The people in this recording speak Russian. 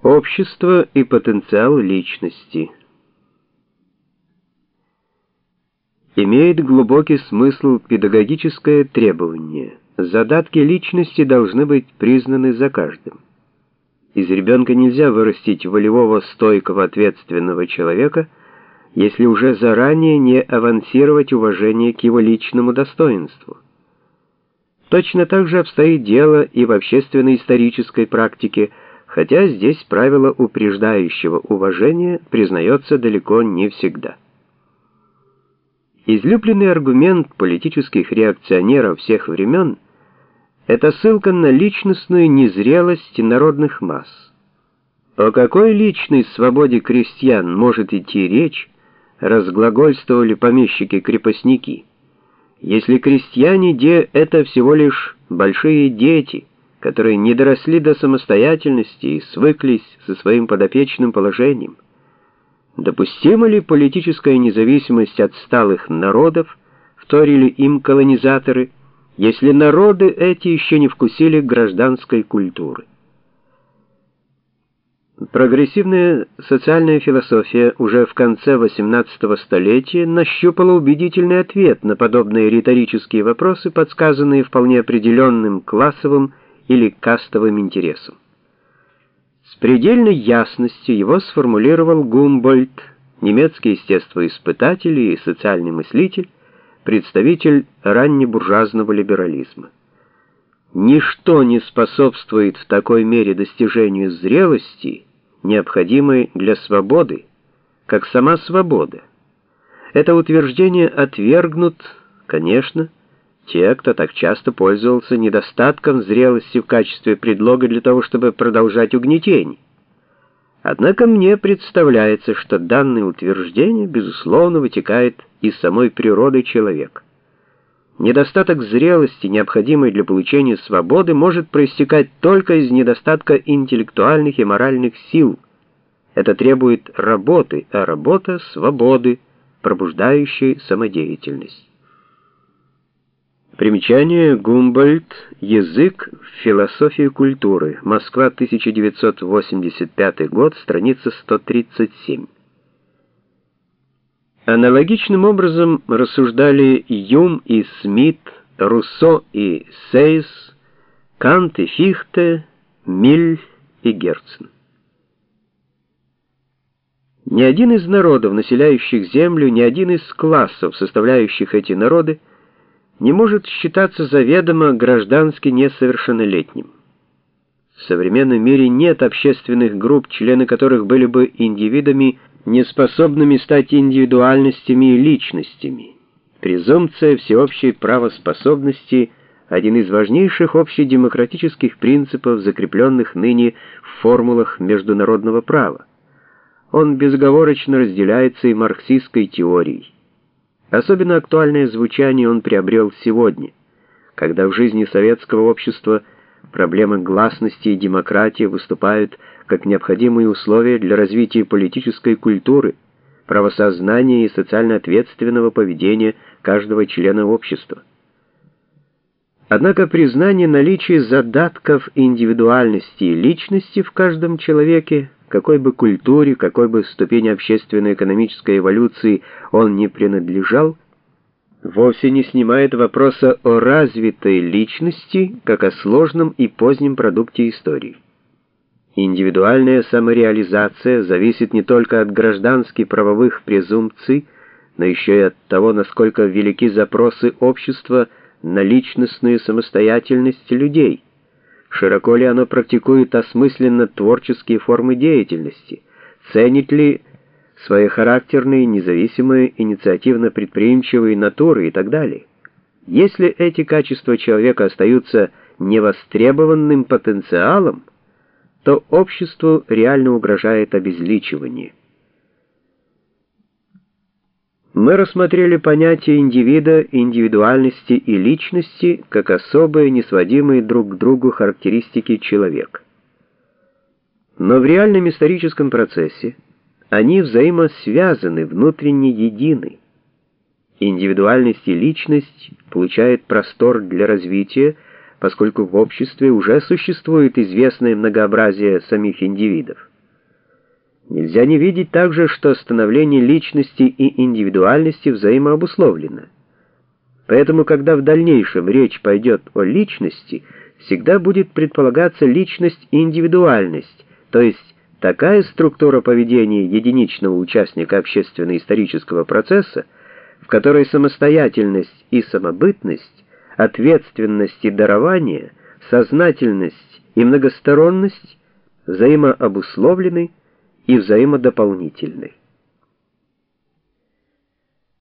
Общество и потенциал личности. Имеет глубокий смысл педагогическое требование. Задатки личности должны быть признаны за каждым. Из ребенка нельзя вырастить волевого, стойкого, ответственного человека, если уже заранее не авансировать уважение к его личному достоинству. Точно так же обстоит дело и в общественно-исторической практике, хотя здесь правило упреждающего уважения признается далеко не всегда. Излюбленный аргумент политических реакционеров всех времен — это ссылка на личностную незрелость народных масс. О какой личной свободе крестьян может идти речь, разглагольствовали помещики-крепостники, если крестьяне это всего лишь большие дети, которые не доросли до самостоятельности и свыклись со своим подопечным положением? Допустима ли политическая независимость отсталых народов, вторили им колонизаторы, если народы эти еще не вкусили гражданской культуры? Прогрессивная социальная философия уже в конце XVIII столетия нащупала убедительный ответ на подобные риторические вопросы, подсказанные вполне определенным классовым или кастовым интересом. С предельной ясностью его сформулировал Гумбольдт, немецкий естествоиспытатель и социальный мыслитель, представитель раннебуржуазного либерализма. Ничто не способствует в такой мере достижению зрелости, необходимой для свободы, как сама свобода. Это утверждение отвергнут, конечно, те, кто так часто пользовался недостатком зрелости в качестве предлога для того, чтобы продолжать угнетение. Однако мне представляется, что данное утверждение, безусловно, вытекает из самой природы человека. Недостаток зрелости, необходимой для получения свободы, может проистекать только из недостатка интеллектуальных и моральных сил. Это требует работы, а работа — свободы, пробуждающей самодеятельность. Примечание. Гумбольдт. Язык в философии культуры. Москва, 1985 год, страница 137. Аналогичным образом рассуждали Юм и Смит, Руссо и Сейс, Кант и Фихте, Милль и Герцен. Ни один из народов, населяющих Землю, ни один из классов, составляющих эти народы, не может считаться заведомо граждански несовершеннолетним. В современном мире нет общественных групп, члены которых были бы индивидами, неспособными стать индивидуальностями и личностями. Презумпция всеобщей правоспособности — один из важнейших общедемократических принципов, закрепленных ныне в формулах международного права. Он безоговорочно разделяется и марксистской теорией. Особенно актуальное звучание он приобрел сегодня, когда в жизни советского общества проблемы гласности и демократии выступают как необходимые условия для развития политической культуры, правосознания и социально ответственного поведения каждого члена общества. Однако признание наличия задатков индивидуальности и личности в каждом человеке, какой бы культуре, какой бы ступени общественно-экономической эволюции он не принадлежал, вовсе не снимает вопроса о развитой личности, как о сложном и позднем продукте истории. Индивидуальная самореализация зависит не только от гражданских правовых презумпций, но еще и от того, насколько велики запросы общества на личностную самостоятельность людей. Широко ли оно практикует осмысленно творческие формы деятельности, ценит ли своехарактерные, независимые, инициативно-предприимчивые натуры и так далее. Если эти качества человека остаются невостребованным потенциалом, то обществу реально угрожает обезличивание. Мы рассмотрели понятия индивида, индивидуальности и личности как особые, несводимые друг к другу характеристики человека. Но в реальном историческом процессе они взаимосвязаны, внутренне едины. Индивидуальность и личность получают простор для развития, поскольку в обществе уже существует известное многообразие самих индивидов. Нельзя не видеть также, что становление личности и индивидуальности взаимообусловлено. Поэтому, когда в дальнейшем речь пойдет о личности, всегда будет предполагаться личность и индивидуальность, то есть такая структура поведения единичного участника общественно-исторического процесса, в которой самостоятельность и самобытность, ответственность и дарование, сознательность и многосторонность взаимообусловлены и взаимодополнительны.